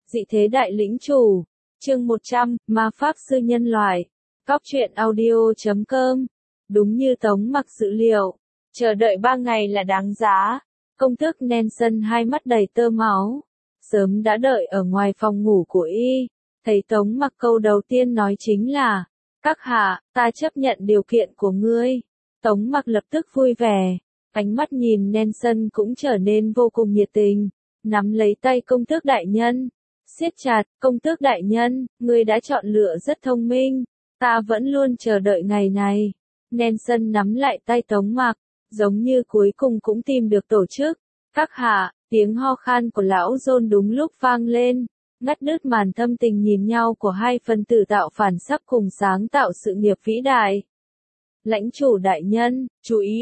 Dị thế đại lĩnh chủ. Chương 100, Ma Pháp Sư Nhân Loại. Cóc truyện audio.com. Đúng như Tống Mặc dự liệu. Chờ đợi 3 ngày là đáng giá. Công tước Nelson hai mắt đầy tơ máu. Sớm đã đợi ở ngoài phòng ngủ của y. Thấy Tống Mặc câu đầu tiên nói chính là: Các hạ, ta chấp nhận điều kiện của ngươi. Tống Mặc lập tức vui vẻ. Ánh mắt nhìn Nelson cũng trở nên vô cùng nhiệt tình. Nắm lấy tay công tước đại nhân. Siết chặt, công tước đại nhân, ngươi đã chọn lựa rất thông minh. Ta vẫn luôn chờ đợi ngày này. Nelson nắm lại tay Tống Mặc, giống như cuối cùng cũng tìm được tổ chức. Các hạ, tiếng ho khan của lão John đúng lúc vang lên, ngắt đứt màn thâm tình nhìn nhau của hai phần tử tạo phản sắp cùng sáng tạo sự nghiệp vĩ đại. Lãnh chủ đại nhân, chú ý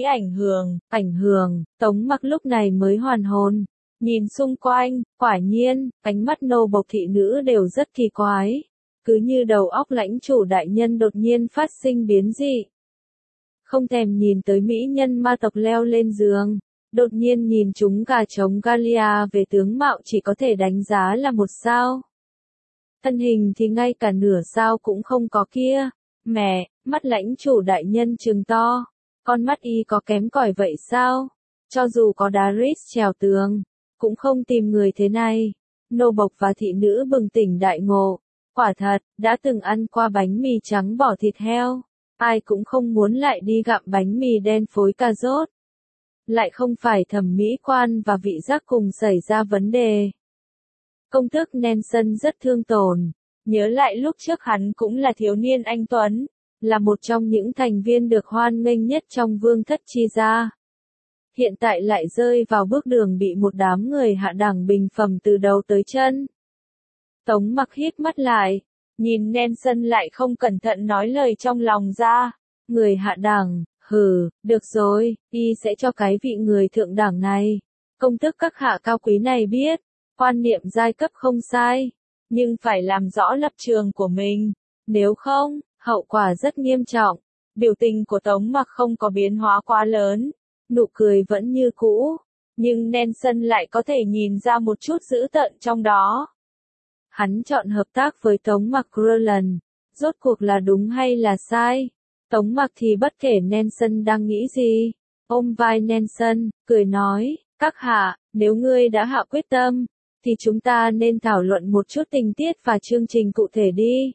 ảnh hưởng, Tống Mặc lúc này mới hoàn hồn. Nhìn xung quanh, quả nhiên, ánh mắt nô bộc thị nữ đều rất kỳ quái. Cứ như đầu óc lãnh chủ đại nhân đột nhiên phát sinh biến dị. Không thèm nhìn tới mỹ nhân ma tộc leo lên giường. Đột nhiên nhìn chúng gà trống Galia về tướng mạo chỉ có thể đánh giá là 1 sao. Thân hình thì ngay cả nửa sao cũng không có kia. Mẹ, mắt lãnh chủ đại nhân trừng to. Con mắt y có kém cỏi vậy sao? Cho dù có Daris trèo tường, cũng không tìm người thế này. Nô bộc và thị nữ bừng tỉnh đại ngộ. Quả thật, đã từng ăn qua bánh mì trắng bỏ thịt heo. Ai cũng không muốn lại đi gặm bánh mì đen phối cà rốt. Lại không phải thẩm mỹ quan và vị giác cùng xảy ra vấn đề. Công tước Nelson rất thương tổn. Nhớ lại lúc trước hắn cũng là thiếu niên anh tuấn. Là một trong những thành viên được hoan nghênh nhất trong vương thất chi gia. Hiện tại lại rơi vào bước đường bị một đám người hạ đẳng bình phẩm từ đầu tới chân. Tống Mặc hít mắt lại, nhìn Nelson lại không cẩn thận nói lời trong lòng ra. Người hạ đẳng, được rồi, y sẽ cho cái vị người thượng đẳng này. Công tước các hạ cao quý này biết, quan niệm giai cấp không sai, nhưng phải làm rõ lập trường của mình. Nếu không, hậu quả rất nghiêm trọng. Biểu tình của Tống Mặc không có biến hóa quá lớn. Nụ cười vẫn như cũ, nhưng Nelson lại có thể nhìn ra một chút dữ tợn trong đó. Hắn chọn hợp tác với Tống Mặc Roland, rốt cuộc là đúng hay là sai? Tống Mặc thì bất kể Nelson đang nghĩ gì, ôm vai Nelson, cười nói, các hạ, nếu ngươi đã hạ quyết tâm, thì chúng ta nên thảo luận một chút tình tiết và chương trình cụ thể đi.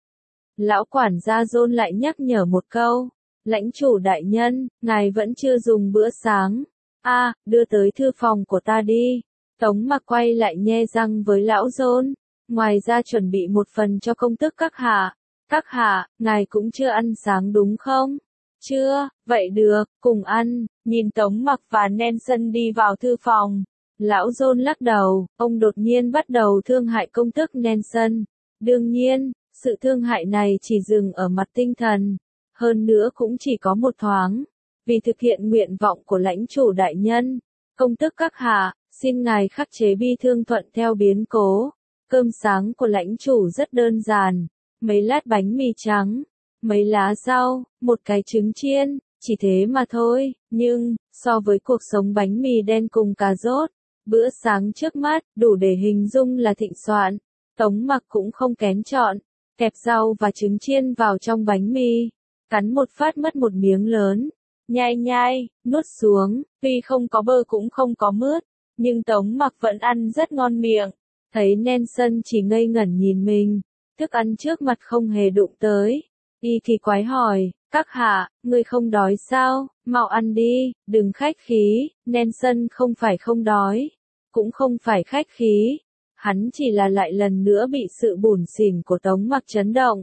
Lão quản gia John lại nhắc nhở một câu. Lãnh chủ đại nhân, ngài vẫn chưa dùng bữa sáng. Đưa tới thư phòng của ta đi. Tống Mặc quay lại nhe răng với lão John. Ngoài ra chuẩn bị một phần cho công tước các hạ. Các hạ, ngài cũng chưa ăn sáng đúng không? Chưa, vậy được, cùng ăn. Nhìn Tống Mặc và Nelson đi vào thư phòng. Lão John lắc đầu, ông đột nhiên bắt đầu thương hại công tước Nelson. Đương nhiên, sự thương hại này chỉ dừng ở mặt tinh thần. Hơn nữa cũng chỉ có một thoáng. Vì thực hiện nguyện vọng của lãnh chủ đại nhân, công tước các hạ, xin ngài khắc chế bi thương thuận theo biến cố. Cơm sáng của lãnh chủ rất đơn giản. Mấy lát bánh mì trắng, mấy lá rau, một cái trứng chiên, chỉ thế mà thôi. Nhưng, so với cuộc sống bánh mì đen cùng cà rốt, bữa sáng trước mắt, đủ để hình dung là thịnh soạn. Tống Mặc cũng không kén chọn, kẹp rau và trứng chiên vào trong bánh mì. Cắn một phát mất một miếng lớn, nhai, nuốt xuống, tuy không có bơ cũng không có mướt, nhưng Tống Mặc vẫn ăn rất ngon miệng. Thấy Nelson chỉ ngây ngẩn nhìn mình, thức ăn trước mặt không hề đụng tới. Y kỳ quái hỏi, các hạ, ngươi không đói sao, mau ăn đi, đừng khách khí. Nelson không phải không đói, cũng không phải khách khí. Hắn chỉ là lại lần nữa bị sự bủn xỉn của Tống Mặc chấn động.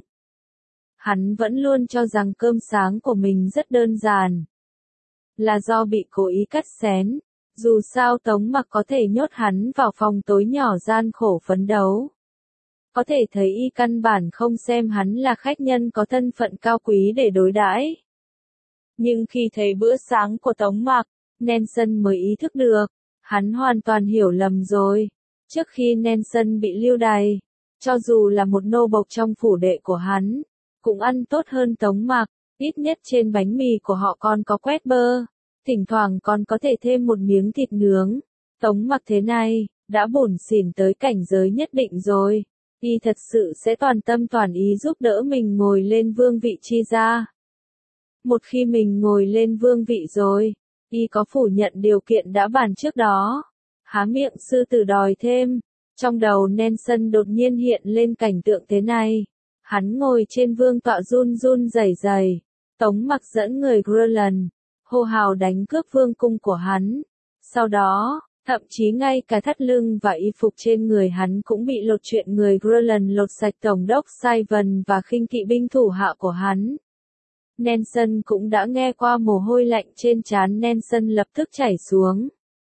Hắn vẫn luôn cho rằng cơm sáng của mình rất đơn giản. Là do bị cố ý cắt xén. Dù sao Tống Mặc có thể nhốt hắn vào phòng tối nhỏ gian khổ phấn đấu. Có thể thấy y căn bản không xem hắn là khách nhân có thân phận cao quý để đối đãi. Nhưng khi thấy bữa sáng của Tống Mặc, Nelson mới ý thức được. Hắn hoàn toàn hiểu lầm rồi. Trước khi Nelson bị lưu đày, cho dù là một nô bộc trong phủ đệ của hắn, cũng ăn tốt hơn Tống Mặc, ít nhất trên bánh mì của họ còn có quét bơ, thỉnh thoảng còn có thể thêm một miếng thịt nướng. Tống Mặc thế này, đã bủn xỉn tới cảnh giới nhất định rồi, y thật sự sẽ toàn tâm toàn ý giúp đỡ mình ngồi lên vương vị Chi gia. Một khi mình ngồi lên vương vị rồi, y có phủ nhận điều kiện đã bàn trước đó. Há miệng sư tử đòi thêm. Trong đầu Nelson đột nhiên hiện lên cảnh tượng thế này. Hắn ngồi trên vương tọa run run rẩy rẩy. Tống Mặc dẫn người Greenland, hô hào đánh cướp vương cung của hắn. Sau đó, thậm chí ngay cả thắt lưng và y phục trên người hắn cũng bị lột, chuyện người Greenland lột sạch tổng đốc Simon và khinh kỵ binh thủ hạ của hắn. Nelson cũng đã nghe qua, mồ hôi lạnh trên trán Nelson lập tức chảy xuống.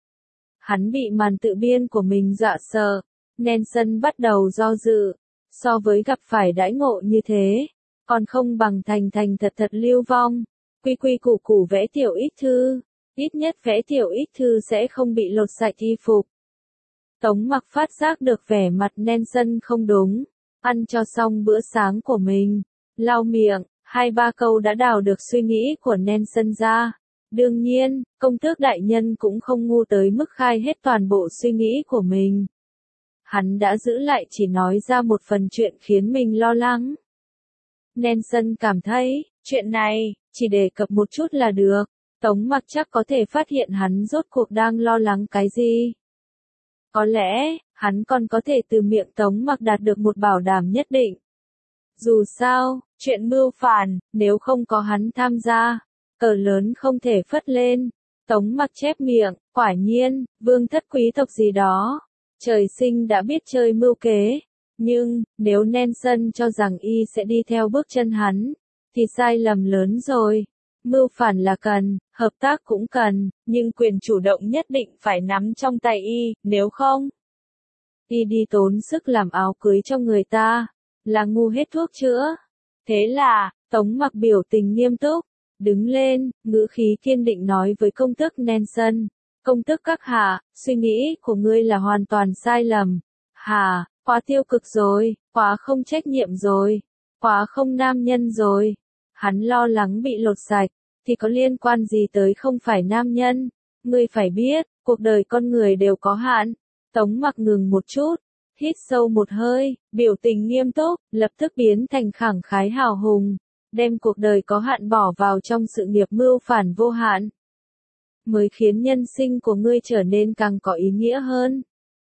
Hắn bị màn tự biên của mình dọa sợ. Nelson bắt đầu do dự. So với gặp phải đãi ngộ như thế, còn không bằng thành thành thật thật lưu vong. Quy quy củ củ vẽ tiểu ít thư. Ít nhất vẽ tiểu ít thư sẽ không bị lột sạch y phục. Tống Mặc phát giác được vẻ mặt Nelson không đúng. Ăn cho xong bữa sáng của mình, lau miệng, 2-3 câu đã đào được suy nghĩ của Nelson ra. Đương nhiên, công tước đại nhân cũng không ngu tới mức khai hết toàn bộ suy nghĩ của mình. Hắn đã giữ lại chỉ nói ra một phần chuyện khiến mình lo lắng. Nelson cảm thấy, chuyện này, chỉ đề cập một chút là được. Tống Mặc chắc có thể phát hiện hắn rốt cuộc đang lo lắng cái gì. Có lẽ, hắn còn có thể từ miệng Tống Mặc đạt được một bảo đảm nhất định. Dù sao, chuyện mưu phản, nếu không có hắn tham gia, cờ lớn không thể phất lên. Tống Mặc chép miệng, quả nhiên, vương thất quý tộc gì đó, trời sinh đã biết chơi mưu kế. Nhưng, nếu Nelson cho rằng y sẽ đi theo bước chân hắn, thì sai lầm lớn rồi. Mưu phản là cần, hợp tác cũng cần, nhưng quyền chủ động nhất định phải nắm trong tay y, nếu không, y đi tốn sức làm áo cưới cho người ta, là ngu hết thuốc chữa. Thế là, Tống Mặc biểu tình nghiêm túc, đứng lên, ngữ khí kiên định nói với công tước Nelson. Công tước các hạ, suy nghĩ của ngươi là hoàn toàn sai lầm. Hà, quá tiêu cực rồi, quá không trách nhiệm rồi, quá không nam nhân rồi. Hắn lo lắng bị lột sạch, thì có liên quan gì tới không phải nam nhân. Ngươi phải biết, cuộc đời con người đều có hạn. Tống Mặc ngừng một chút, hít sâu một hơi, biểu tình nghiêm túc, lập tức biến thành khẳng khái hào hùng, đem cuộc đời có hạn bỏ vào trong sự nghiệp mưu phản vô hạn, mới khiến nhân sinh của ngươi trở nên càng có ý nghĩa hơn.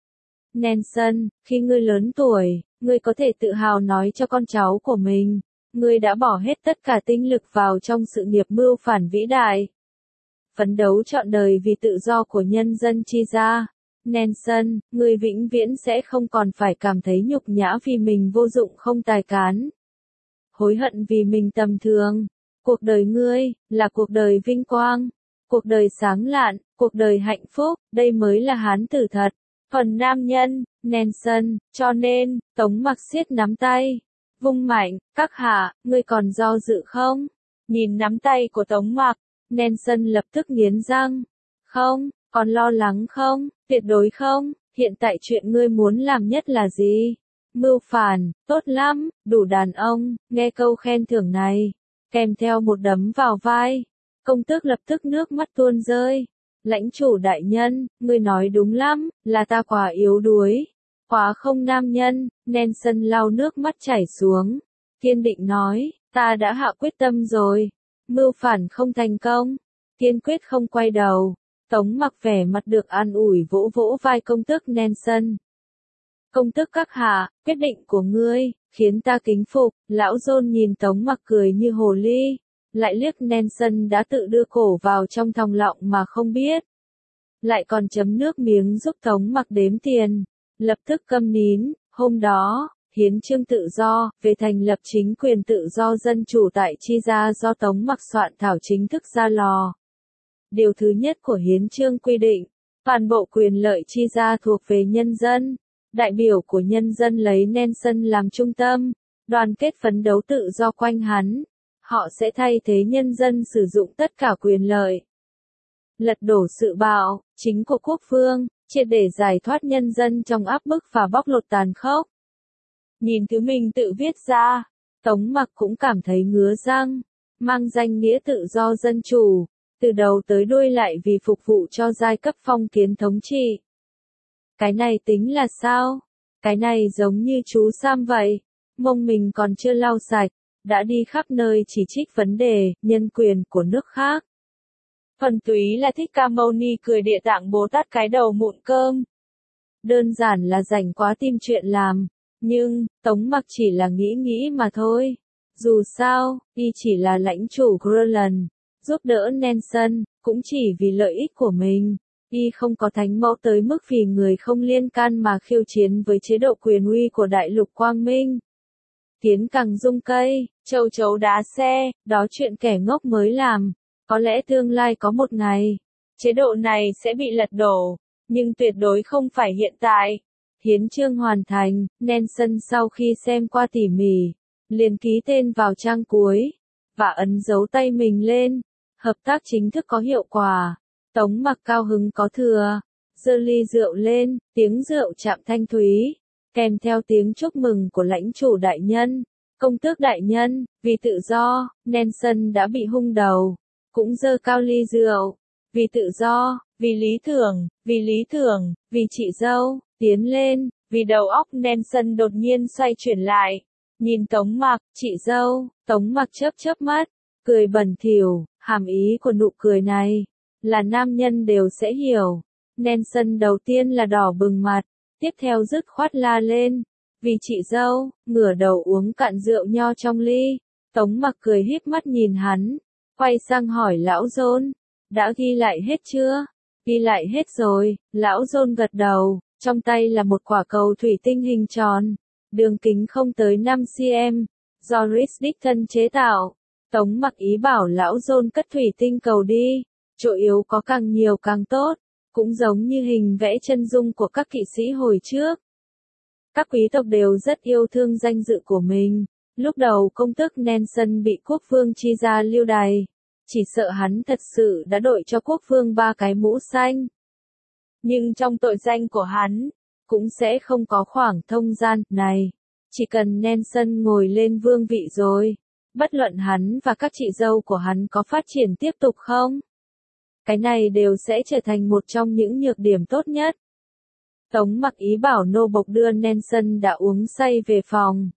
Nelson, khi ngươi lớn tuổi, ngươi có thể tự hào nói cho con cháu của mình, ngươi đã bỏ hết tất cả tinh lực vào trong sự nghiệp mưu phản vĩ đại. Phấn đấu trọn đời vì tự do của nhân dân Chi gia. Nelson, ngươi vĩnh viễn sẽ không còn phải cảm thấy nhục nhã vì mình vô dụng không tài cán. Hối hận vì mình tầm thường. Cuộc đời ngươi, là cuộc đời vinh quang, cuộc đời sáng lạn, cuộc đời hạnh phúc, đây mới là hán tử thật. Phần nam nhân, Nelson, cho nên, Tống Mặc siết nắm tay, vung mạnh, các hạ, ngươi còn do dự không? Nhìn nắm tay của Tống Mặc, Nelson lập tức nghiến răng. Không, còn lo lắng không? Tuyệt đối không, hiện tại chuyện ngươi muốn làm nhất là gì? Mưu phản, tốt lắm, đủ đàn ông. Nghe câu khen thưởng này, kèm theo một đấm vào vai, công tước lập tức nước mắt tuôn rơi. Lãnh chủ đại nhân, ngươi nói đúng lắm, là ta quá yếu đuối, quá không nam nhân. Nelson lau nước mắt chảy xuống, kiên định nói, ta đã hạ quyết tâm rồi. Mưu phản không thành công, kiên quyết không quay đầu. Tống Mặc vẻ mặt được an ủi vỗ vỗ vai công tước Nelson. Công tước các hạ, quyết định của ngươi, khiến ta kính phục. Lão John nhìn Tống Mặc cười như hồ ly, lại liếc Nelson đã tự đưa cổ vào trong thòng lọng mà không biết. Lại còn chấm nước miếng giúp Tống Mặc đếm tiền, lập tức câm nín. Hôm đó, hiến chương tự do, về thành lập chính quyền tự do dân chủ tại Chi gia do Tống Mặc soạn thảo chính thức ra lò. Điều thứ nhất của hiến chương quy định, toàn bộ quyền lợi Chi gia thuộc về nhân dân. Đại biểu của nhân dân lấy Nelson làm trung tâm, đoàn kết phấn đấu tự do quanh hắn. Họ sẽ thay thế nhân dân sử dụng tất cả quyền lợi. Lật đổ sự bạo chính của quốc vương, triệt để giải thoát nhân dân trong áp bức và bóc lột tàn khốc. Nhìn thứ mình tự viết ra, Tống Mặc cũng cảm thấy ngứa răng. Mang danh nghĩa tự do dân chủ, từ đầu tới đuôi lại vì phục vụ cho giai cấp phong kiến thống trị. Cái này tính là sao? Cái này giống như chú Sam vậy, mông mình còn chưa lau sạch, đã đi khắp nơi chỉ trích vấn đề, nhân quyền của nước khác. Thuần túy là Thích Ca Mâu Ni cười Địa Tạng Bồ Tát cái đầu mụn cơm. Đơn giản là rảnh quá tìm chuyện làm, nhưng, Tống Mặc chỉ là nghĩ mà thôi. Dù sao, y chỉ là lãnh chủ Greenland, giúp đỡ Nelson, cũng chỉ vì lợi ích của mình. Y không có thánh mẫu tới mức vì người không liên can mà khiêu chiến với chế độ quyền uy của Đại lục Quang Minh. Kiến càng rung cây, châu chấu đá xe, đó chuyện kẻ ngốc mới làm. Có lẽ tương lai có một ngày, chế độ này sẽ bị lật đổ, nhưng tuyệt đối không phải hiện tại. Hiến chương hoàn thành, Nelson sau khi xem qua tỉ mỉ, liền ký tên vào trang cuối, và ấn dấu tay mình lên. Hợp tác chính thức có hiệu quả. Tống Mặc cao hứng có thừa, giơ ly rượu lên, tiếng rượu chạm thanh thúy, kèm theo tiếng chúc mừng của lãnh chủ đại nhân, công tước đại nhân, vì tự do, Nelson đã bị hung đầu, cũng giơ cao ly rượu, vì tự do, vì lý tưởng, vì chị dâu, tiến lên, vì đầu óc Nelson đột nhiên xoay chuyển lại, nhìn Tống Mặc, chị dâu, Tống Mặc chớp mắt, cười bẩn thỉu, hàm ý của nụ cười này là nam nhân đều sẽ hiểu. Nelson đầu tiên là đỏ bừng mặt, tiếp theo dứt khoát la lên, vì chị dâu, ngửa đầu uống cạn rượu nho trong ly. Tống Mặc cười híp mắt nhìn hắn, quay sang hỏi lão John, đã ghi lại hết chưa? Ghi lại hết rồi, lão John gật đầu, trong tay là một quả cầu thủy tinh hình tròn, đường kính không tới 5 cm, do Rhys đích thân chế tạo. Tống Mặc ý bảo lão John cất thủy tinh cầu đi, chỗ yếu có càng nhiều càng tốt, cũng giống như hình vẽ chân dung của các kỵ sĩ hồi trước. Các quý tộc đều rất yêu thương danh dự của mình, lúc đầu công tước Nelson bị quốc vương chi ra lưu đày, chỉ sợ hắn thật sự đã đội cho quốc vương 3 cái mũ xanh. Nhưng trong tội danh của hắn, cũng sẽ không có khoảng thông gian này, chỉ cần Nelson ngồi lên vương vị rồi, bất luận hắn và các chị dâu của hắn có phát triển tiếp tục không, cái này đều sẽ trở thành một trong những nhược điểm tốt nhất. Tống Mặc ý bảo nô bộc đưa Nelson đã uống say về phòng.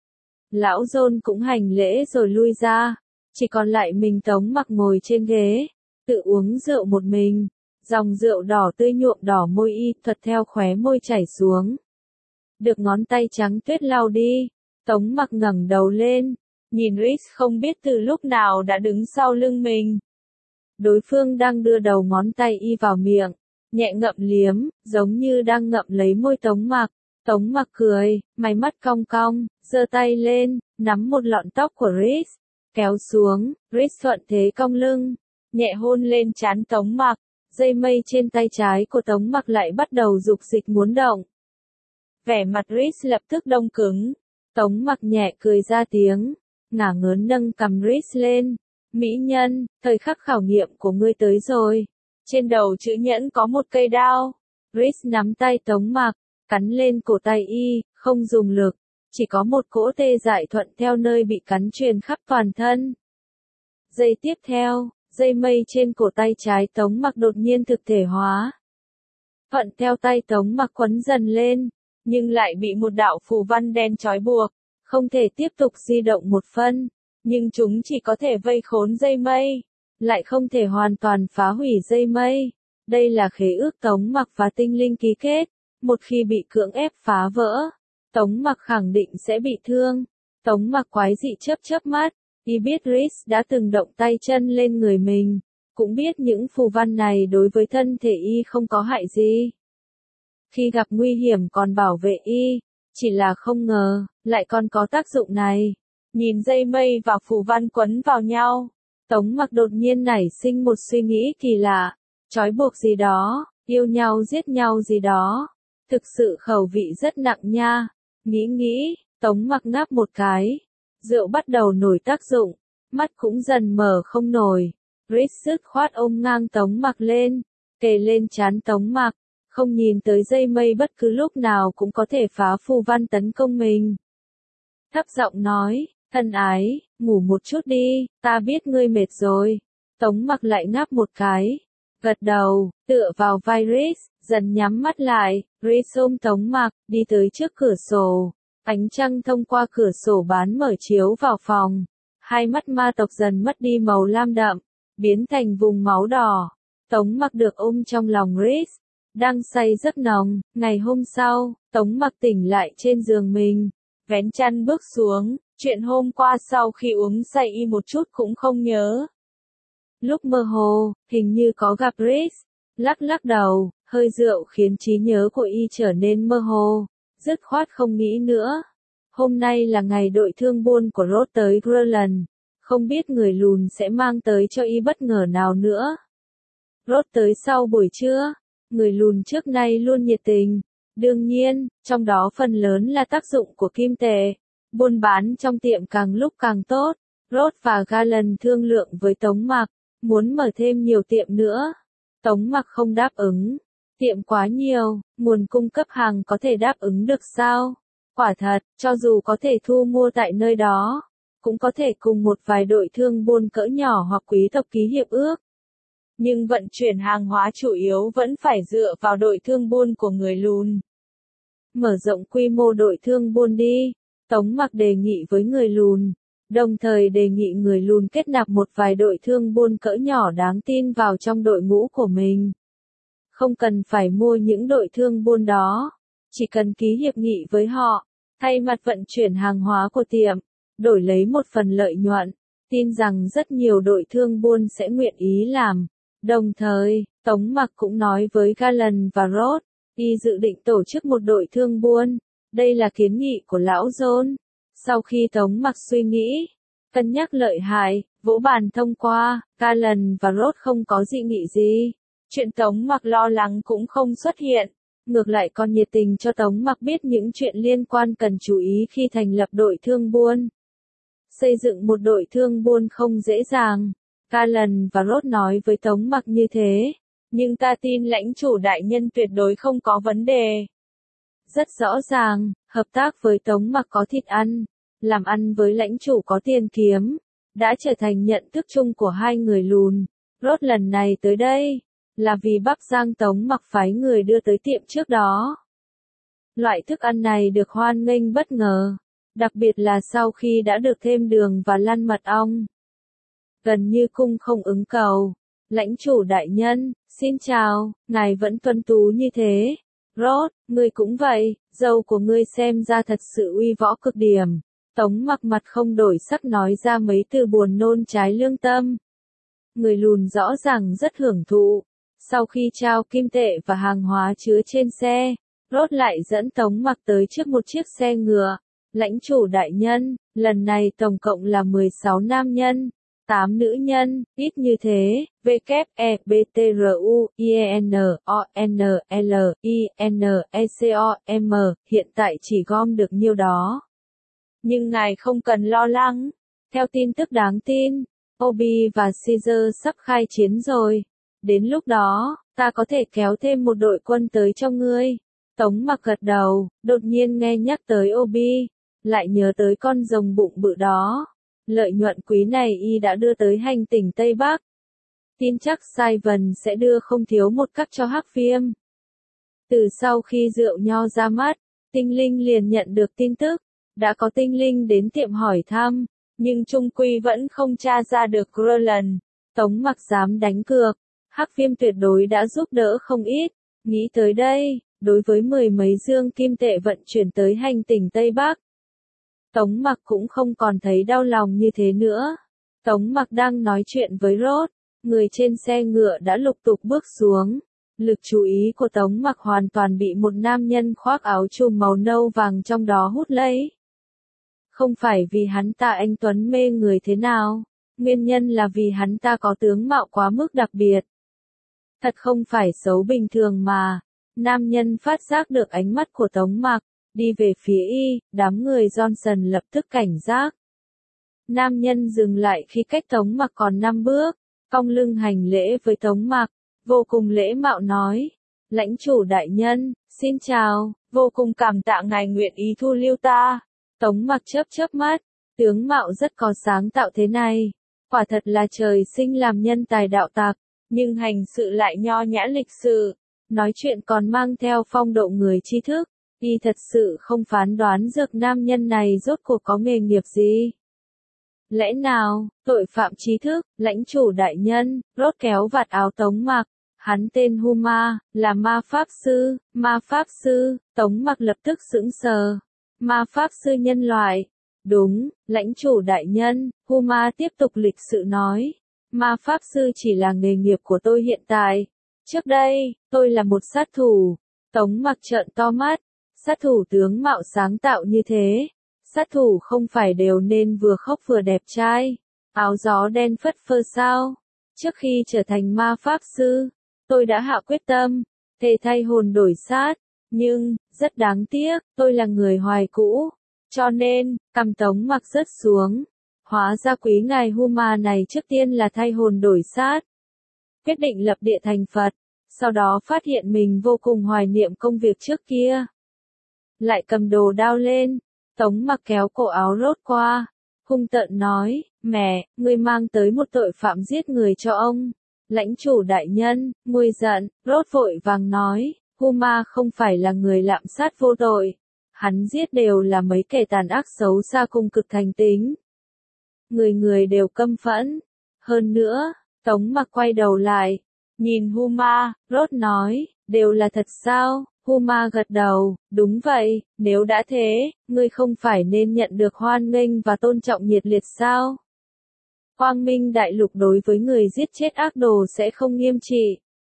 Lão John cũng hành lễ rồi lui ra, chỉ còn lại mình Tống Mặc ngồi trên ghế, tự uống rượu một mình, dòng rượu đỏ tươi nhuộm đỏ môi y thuật theo khóe môi chảy xuống. Được ngón tay trắng tuyết lau đi, Tống Mặc ngẩng đầu lên, nhìn Rhys không biết từ lúc nào đã đứng sau lưng mình. Đối phương đang đưa đầu ngón tay y vào miệng, nhẹ ngậm liếm, giống như đang ngậm lấy môi Tống Mặc. Tống Mặc cười, mày mắt cong cong, giơ tay lên, nắm một lọn tóc của Rhys, kéo xuống, Rhys thuận thế cong lưng, nhẹ hôn lên trán Tống Mặc, dây mây trên tay trái của Tống Mặc lại bắt đầu dục dịch muốn động. Vẻ mặt Rhys lập tức đông cứng, Tống Mặc nhẹ cười ra tiếng, ngả ngớn nâng cằm Rhys lên, mỹ nhân, thời khắc khảo nghiệm của ngươi tới rồi. Trên đầu chữ nhẫn có một cây đao. Rhys nắm tay Tống Mặc, cắn lên cổ tay y, không dùng lực, chỉ có một cỗ tê dại thuận theo nơi bị cắn truyền khắp toàn thân. Giây tiếp theo, dây mây trên cổ tay trái Tống Mặc đột nhiên thực thể hóa. Thuận theo tay Tống Mặc quấn dần lên, nhưng lại bị một đạo phù văn đen trói buộc, không thể tiếp tục di động một phân, nhưng chúng chỉ có thể vây khốn dây mây, lại không thể hoàn toàn phá hủy dây mây. Đây là khế ước Tống Mặc và tinh linh ký kết, một khi bị cưỡng ép phá vỡ, Tống Mặc khẳng định sẽ bị thương. Tống Mặc quái dị chớp mắt, y biết Rhys đã từng động tay chân lên người mình, cũng biết những phù văn này đối với thân thể y không có hại gì. Khi gặp nguy hiểm còn bảo vệ y, chỉ là không ngờ, lại còn có tác dụng này. Nhìn dây mây và phù văn quấn vào nhau, Tống Mặc đột nhiên nảy sinh một suy nghĩ kỳ lạ, trói buộc gì đó, yêu nhau giết nhau gì đó, thực sự khẩu vị rất nặng nha. Nghĩ, Tống Mặc ngáp một cái, rượu bắt đầu nổi tác dụng, mắt cũng dần mở không nổi. Rhys dứt khoát ôm ngang Tống Mặc lên, kề lên trán Tống Mặc, không nhìn tới dây mây bất cứ lúc nào cũng có thể phá phù văn tấn công mình. Thấp giọng nói, thân ái, ngủ một chút đi, ta biết ngươi mệt rồi. Tống Mặc lại ngáp một cái, Gật đầu, tựa vào vai Rhys, dần nhắm mắt lại, Rhys ôm Tống Mặc, đi tới trước cửa sổ. Ánh trăng thông qua cửa sổ bán mở chiếu vào phòng. Hai mắt ma tộc dần mất đi màu lam đậm, biến thành vùng máu đỏ. Tống Mặc được ôm trong lòng Rhys, đang say giấc nồng. Ngày hôm sau, Tống Mặc tỉnh lại trên giường mình, vén chăn bước xuống. Chuyện hôm qua sau khi uống say y một chút cũng không nhớ. Lúc mơ hồ, hình như có gặp Rhys, lắc lắc đầu, hơi rượu khiến trí nhớ của y trở nên mơ hồ, dứt khoát không nghĩ nữa. Hôm nay là ngày đội thương buôn của Rốt tới Greenland, không biết người lùn sẽ mang tới cho y bất ngờ nào nữa. Rốt tới sau buổi trưa, người lùn trước nay luôn nhiệt tình, đương nhiên, trong đó phần lớn là tác dụng của kim tệ. Buôn bán trong tiệm càng lúc càng tốt. Rốt và Galen thương lượng với Tống Mặc, muốn mở thêm nhiều tiệm nữa. Tống Mặc không đáp ứng. Tiệm quá nhiều, nguồn cung cấp hàng có thể đáp ứng được sao? Quả thật, cho dù có thể thu mua tại nơi đó, cũng có thể cùng một vài đội thương buôn cỡ nhỏ hoặc quý tộc ký hiệp ước. Nhưng vận chuyển hàng hóa chủ yếu vẫn phải dựa vào đội thương buôn của người lùn. Mở rộng quy mô đội thương buôn đi. Tống Mặc đề nghị với người lùn, đồng thời đề nghị người lùn kết nạp một vài đội thương buôn cỡ nhỏ đáng tin vào trong đội ngũ của mình. Không cần phải mua những đội thương buôn đó, chỉ cần ký hiệp nghị với họ, thay mặt vận chuyển hàng hóa của tiệm, đổi lấy một phần lợi nhuận. Tin rằng rất nhiều đội thương buôn sẽ nguyện ý làm. Đồng thời, Tống Mặc cũng nói với Galen và Rốt, y dự định tổ chức một đội thương buôn. Đây là kiến nghị của lão John. Sau khi Tống Mặc suy nghĩ, cân nhắc lợi hại, vỗ bàn thông qua, Galen và Rốt không có dị nghị gì. Chuyện Tống Mặc lo lắng cũng không xuất hiện, ngược lại còn nhiệt tình cho Tống Mặc biết những chuyện liên quan cần chú ý khi thành lập đội thương buôn. Xây dựng một đội thương buôn không dễ dàng. Galen và Rốt nói với Tống Mặc như thế, nhưng ta tin lãnh chủ đại nhân tuyệt đối không có vấn đề. Rất rõ ràng, hợp tác với Tống Mặc có thịt ăn, làm ăn với lãnh chủ có tiền kiếm, đã trở thành nhận thức chung của hai người lùn. Rốt lần này tới đây, là vì Bắc Giang Tống Mặc phái người đưa tới tiệm trước đó. Loại thức ăn này được hoan nghênh bất ngờ, đặc biệt là sau khi đã được thêm đường và lăn mật ong. Gần như cung không ứng cầu. Lãnh chủ đại nhân, xin chào, ngài vẫn tuân tú như thế. Rốt, ngươi cũng vậy, dâu của ngươi xem ra thật sự uy võ cực điểm. Tống Mặc mặt không đổi sắc nói ra mấy từ buồn nôn trái lương tâm. Người lùn rõ ràng rất hưởng thụ. Sau khi trao kim tệ và hàng hóa chứa trên xe, Rốt lại dẫn Tống Mặc tới trước một chiếc xe ngựa. Lãnh chủ đại nhân, lần này tổng cộng là 16 nam nhân, 8 nữ nhân, ít như thế. WEBTRUINONLINECOM, hiện tại chỉ gom được nhiêu đó. Nhưng ngài không cần lo lắng. Theo tin tức đáng tin, Obi và Caesar sắp khai chiến rồi. Đến lúc đó, ta có thể kéo thêm một đội quân tới cho ngươi. Tống Mặc gật đầu, đột nhiên nghe nhắc tới Obi, lại nhớ tới con rồng bụng bự đó. Lợi nhuận quý này y đã đưa tới hành tinh Tây Bắc. Tin chắc Simon sẽ đưa không thiếu một cắc cho Hắc Viêm. Từ sau khi rượu nho ra mắt, tinh linh liền nhận được tin tức. Đã có tinh linh đến tiệm hỏi thăm, nhưng trung quy vẫn không tra ra được Greenland. Tống Mặc dám đánh cược, Hắc Viêm tuyệt đối đã giúp đỡ không ít. Nghĩ tới đây, đối với 10 mấy dương kim tệ vận chuyển tới hành tinh Tây Bắc, Tống Mặc cũng không còn thấy đau lòng như thế nữa. Tống Mặc đang nói chuyện với Rốt, người trên xe ngựa đã lục tục bước xuống. Lực chú ý của Tống Mặc hoàn toàn bị một nam nhân khoác áo trùm màu nâu vàng trong đó hút lấy. Không phải vì hắn ta anh tuấn mê người thế nào, nguyên nhân là vì hắn ta có tướng mạo quá mức đặc biệt. Thật không phải xấu bình thường mà. Nam nhân phát giác được ánh mắt của Tống Mặc, đi về phía y, đám người Johnson lập tức cảnh giác. Nam nhân dừng lại khi cách Tống Mặc còn 5 bước, cong lưng hành lễ với Tống Mặc, vô cùng lễ mạo nói, lãnh chủ đại nhân, xin chào, vô cùng cảm tạ ngài nguyện ý thu lưu ta. Tống Mặc chớp chớp mắt, tướng mạo rất có sáng tạo thế này, quả thật là trời sinh làm nhân tài đạo tặc. nhưng hành sự lại nho nhã lịch sự, nói chuyện còn mang theo phong độ người tri thức. Y thật sự không phán đoán được nam nhân này rốt cuộc có nghề nghiệp gì. Lẽ nào, tội phạm trí thức, lãnh chủ đại nhân, rốt kéo vạt áo Tống Mặc. Hắn tên Huma, là ma pháp sư, Tống Mặc lập tức sững sờ. Ma pháp sư nhân loại. Đúng, lãnh chủ đại nhân, Huma tiếp tục lịch sự nói. Ma pháp sư chỉ là nghề nghiệp của tôi hiện tại. Trước đây, tôi là một sát thủ. Tống Mặc trợn to mắt. Sát thủ tướng mạo sáng tạo như thế. Sát thủ không phải đều nên vừa khóc vừa đẹp trai, áo gió đen phất phơ sao? Trước khi trở thành ma pháp sư, tôi đã hạ quyết tâm, thề thay hồn đổi sát, nhưng, rất đáng tiếc, tôi là người hoài cũ, cho nên, cằm Tống Mặc rớt xuống. Hóa ra quý ngài Huma này trước tiên là thay hồn đổi sát. Quyết định lập địa thành Phật, sau đó phát hiện mình vô cùng hoài niệm công việc trước kia. Lại cầm đồ đao lên. Tống Mặc kéo cổ áo rốt qua, hung tợn nói, mẹ, ngươi mang tới một tội phạm giết người cho ông. Lãnh chủ đại nhân, nguôi giận, rốt vội vàng nói, Huma không phải là người lạm sát vô tội. Hắn giết đều là mấy kẻ tàn ác xấu xa cùng cực thành tính. Người người đều căm phẫn. Hơn nữa, Tống Mặc quay đầu lại, nhìn Huma, rốt nói, đều là thật sao? Huma gật đầu, đúng vậy, nếu đã thế, ngươi không phải nên nhận được hoan nghênh và tôn trọng nhiệt liệt sao? Quang Minh Đại Lục đối với người giết chết ác đồ sẽ không nghiêm trị.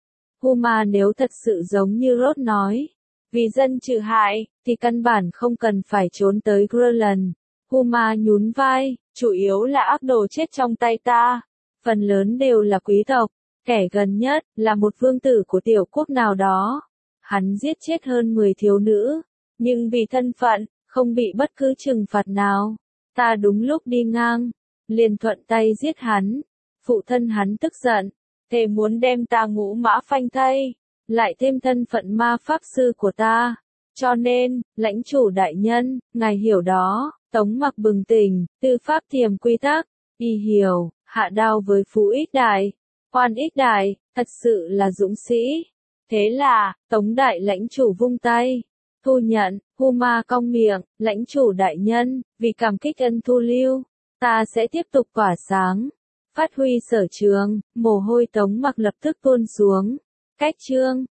Huma nếu thật sự giống như Rốt nói, vì dân trừ hại, thì căn bản không cần phải trốn tới Greenland. Huma nhún vai, chủ yếu là ác đồ chết trong tay ta, phần lớn đều là quý tộc, kẻ gần nhất là một vương tử của tiểu quốc nào đó. Hắn giết chết hơn 10 thiếu nữ, nhưng vì thân phận, không bị bất cứ trừng phạt nào. Ta đúng lúc đi ngang, liền thuận tay giết hắn. Phụ thân hắn tức giận, thề muốn đem ta ngũ mã phanh thây, lại thêm thân phận ma pháp sư của ta. Cho nên, lãnh chủ đại nhân, ngài hiểu đó. Tống Mặc bừng tỉnh, tư pháp thiềm quy tắc, y hiểu, hạ đao với phú ích đại, quan ích đại, thật sự là dũng sĩ. Thế là, Tống đại lãnh chủ vung tay, thu nhận. Huma cong miệng, lãnh chủ đại nhân, vì cảm kích ân thu lưu, ta sẽ tiếp tục tỏa sáng, phát huy sở trường. Mồ hôi Tống Mặc lập tức tuôn xuống. Cách chương